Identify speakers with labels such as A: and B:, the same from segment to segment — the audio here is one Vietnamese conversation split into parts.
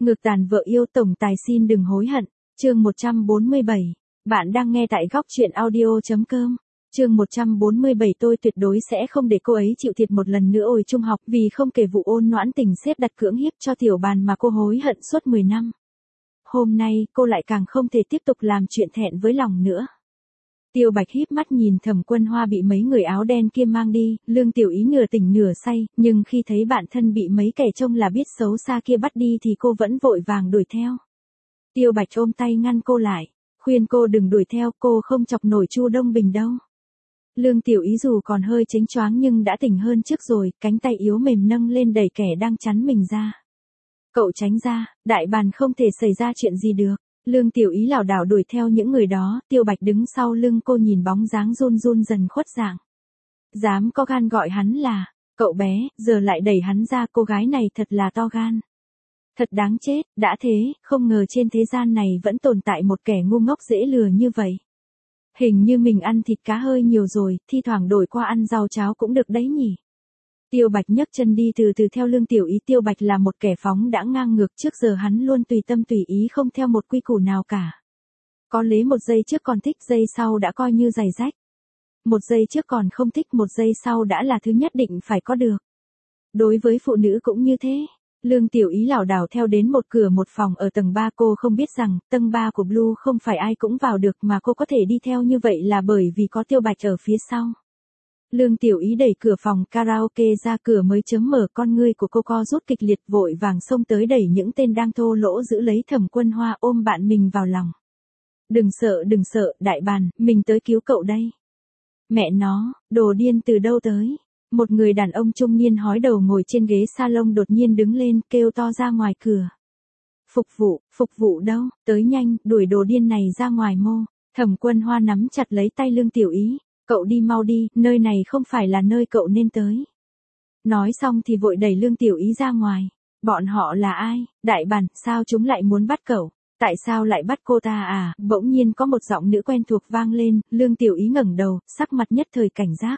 A: Ngược tàn vợ yêu tổng tài xin đừng hối hận. Chương 147. Bạn đang nghe tại góc truyện audio.com. Chương 147 tôi tuyệt đối sẽ không để cô ấy chịu thiệt một lần nữa ôi trung học vì không kể vụ ôn noãn tình xếp đặt cưỡng hiếp cho tiểu bàn mà cô hối hận suốt 10 năm. Hôm nay cô lại càng không thể tiếp tục làm chuyện thẹn với lòng nữa. Tiêu Bạch híp mắt nhìn Thẩm Quân Hoa bị mấy người áo đen kia mang đi, Lương Tiểu Ý nửa tỉnh nửa say, nhưng khi thấy bạn thân bị mấy kẻ trông là biết xấu xa kia bắt đi thì cô vẫn vội vàng đuổi theo. Tiêu Bạch ôm tay ngăn cô lại, khuyên cô đừng đuổi theo, cô không chọc nổi Chu Đông Bình đâu. Lương Tiểu Ý dù còn hơi chếnh choáng nhưng đã tỉnh hơn trước rồi, cánh tay yếu mềm nâng lên đẩy kẻ đang chắn mình ra. Cậu tránh ra, đại bàn không thể xảy ra chuyện gì được. Lương Tiểu Ý lảo đảo đuổi theo những người đó, Tiêu Bạch đứng sau lưng cô nhìn bóng dáng run run dần khuất dạng. Dám có gan gọi hắn là cậu bé, giờ lại đẩy hắn ra, cô gái này thật là to gan. Thật đáng chết, đã thế, không ngờ trên thế gian này vẫn tồn tại một kẻ ngu ngốc dễ lừa như vậy. Hình như mình ăn thịt cá hơi nhiều rồi, thi thoảng đổi qua ăn rau cháo cũng được đấy nhỉ. Tiêu Bạch nhấc chân đi từ từ theo Lương Tiểu Ý. Tiêu Bạch là một kẻ phóng đã ngang ngược, trước giờ hắn luôn tùy tâm tùy ý không theo một quy củ nào cả. Có lấy một giây trước còn thích, giây sau đã coi như giày rách. Một giây trước còn không thích, một giây sau đã là thứ nhất định phải có được. Đối với phụ nữ cũng như thế. Lương Tiểu Ý lảo đảo theo đến một cửa một phòng ở tầng 3, cô không biết rằng tầng 3 của Blue không phải ai cũng vào được mà cô có thể đi theo như vậy là bởi vì có Tiêu Bạch ở phía sau. Lương Tiểu Ý đẩy cửa phòng karaoke ra, cửa mới chớm mở, con ngươi của cô co rút kịch liệt, vội vàng xông tới đẩy những tên đang thô lỗ giữ lấy Thẩm Quân Hoa, ôm bạn mình vào lòng. Đừng sợ, đại bàn, mình tới cứu cậu đây. Mẹ nó, đồ điên từ đâu tới? Một người đàn ông trung niên hói đầu ngồi trên ghế salon đột nhiên đứng lên, kêu to ra ngoài cửa. Phục vụ đâu, tới nhanh, đuổi đồ điên này ra ngoài mô. Thẩm Quân Hoa nắm chặt lấy tay Lương Tiểu Ý. Cậu đi mau đi, nơi này không phải là nơi cậu nên tới. Nói xong thì vội đẩy Lương Tiểu Ý ra ngoài. Bọn họ là ai? Đại bàn, sao chúng lại muốn bắt cậu? Tại sao lại bắt cô ta à? Bỗng nhiên có một giọng nữ quen thuộc vang lên, Lương Tiểu Ý ngẩng đầu, sắc mặt nhất thời cảnh giác.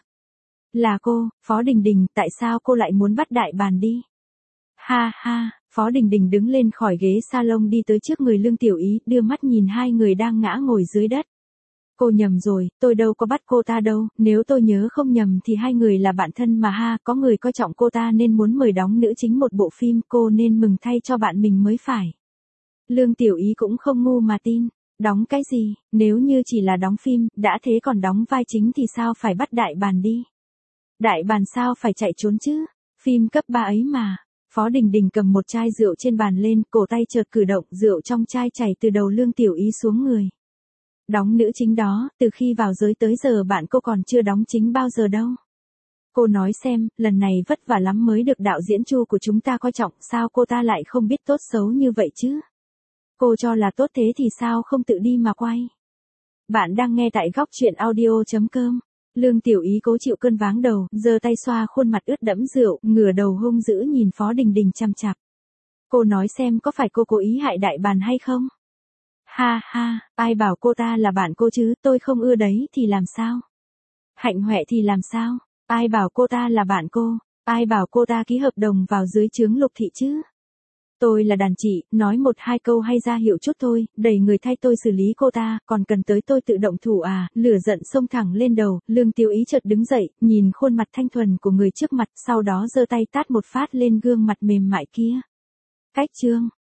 A: Là cô, Phó Đình Đình, tại sao cô lại muốn bắt đại bàn đi? Ha ha, Phó Đình Đình đứng lên khỏi ghế salon đi tới trước người Lương Tiểu Ý, đưa mắt nhìn hai người đang ngã ngồi dưới đất. Cô nhầm rồi, tôi đâu có bắt cô ta đâu, nếu tôi nhớ không nhầm thì hai người là bạn thân mà ha, có người coi trọng cô ta nên muốn mời đóng nữ chính một bộ phim, cô nên mừng thay cho bạn mình mới phải. Lương Tiểu Ý cũng không ngu mà tin, đóng cái gì, nếu như chỉ là đóng phim, đã thế còn đóng vai chính thì sao phải bắt đại bàn đi. Đại bàn sao phải chạy trốn chứ, phim cấp 3 ấy mà. Phó Đình Đình cầm một chai rượu trên bàn lên, cổ tay chợt cử động, rượu trong chai chảy từ đầu Lương Tiểu Ý xuống người. Đóng nữ chính đó, từ khi vào giới tới giờ bạn cô còn chưa đóng chính bao giờ đâu. Cô nói xem, lần này vất vả lắm mới được đạo diễn Chu của chúng ta coi trọng, sao cô ta lại không biết tốt xấu như vậy chứ? Cô cho là tốt thế thì sao không tự đi mà quay? Bạn đang nghe tại góc truyện audio.com. Lương Tiểu Ý cố chịu cơn váng đầu, giơ tay xoa khuôn mặt ướt đẫm rượu, ngửa đầu hung dữ nhìn Phó Đình Đình chằm chằm. Cô nói xem có phải cô cố ý hại đại bàn hay không? Ha ha, ai bảo cô ta là bạn cô chứ, tôi không ưa đấy thì làm sao? Hạnh Huệ thì làm sao? Ai bảo cô ta là bạn cô? Ai bảo cô ta ký hợp đồng vào dưới trướng Lục Thị chứ? Tôi là đàn chị, nói một hai câu hay ra hiệu chút thôi, đẩy người thay tôi xử lý cô ta, còn cần tới tôi tự động thủ à? Lửa giận xông thẳng lên đầu, Lương Tiểu Ý chợt đứng dậy, nhìn khuôn mặt thanh thuần của người trước mặt, sau đó giơ tay tát một phát lên gương mặt mềm mại kia. Cách chương.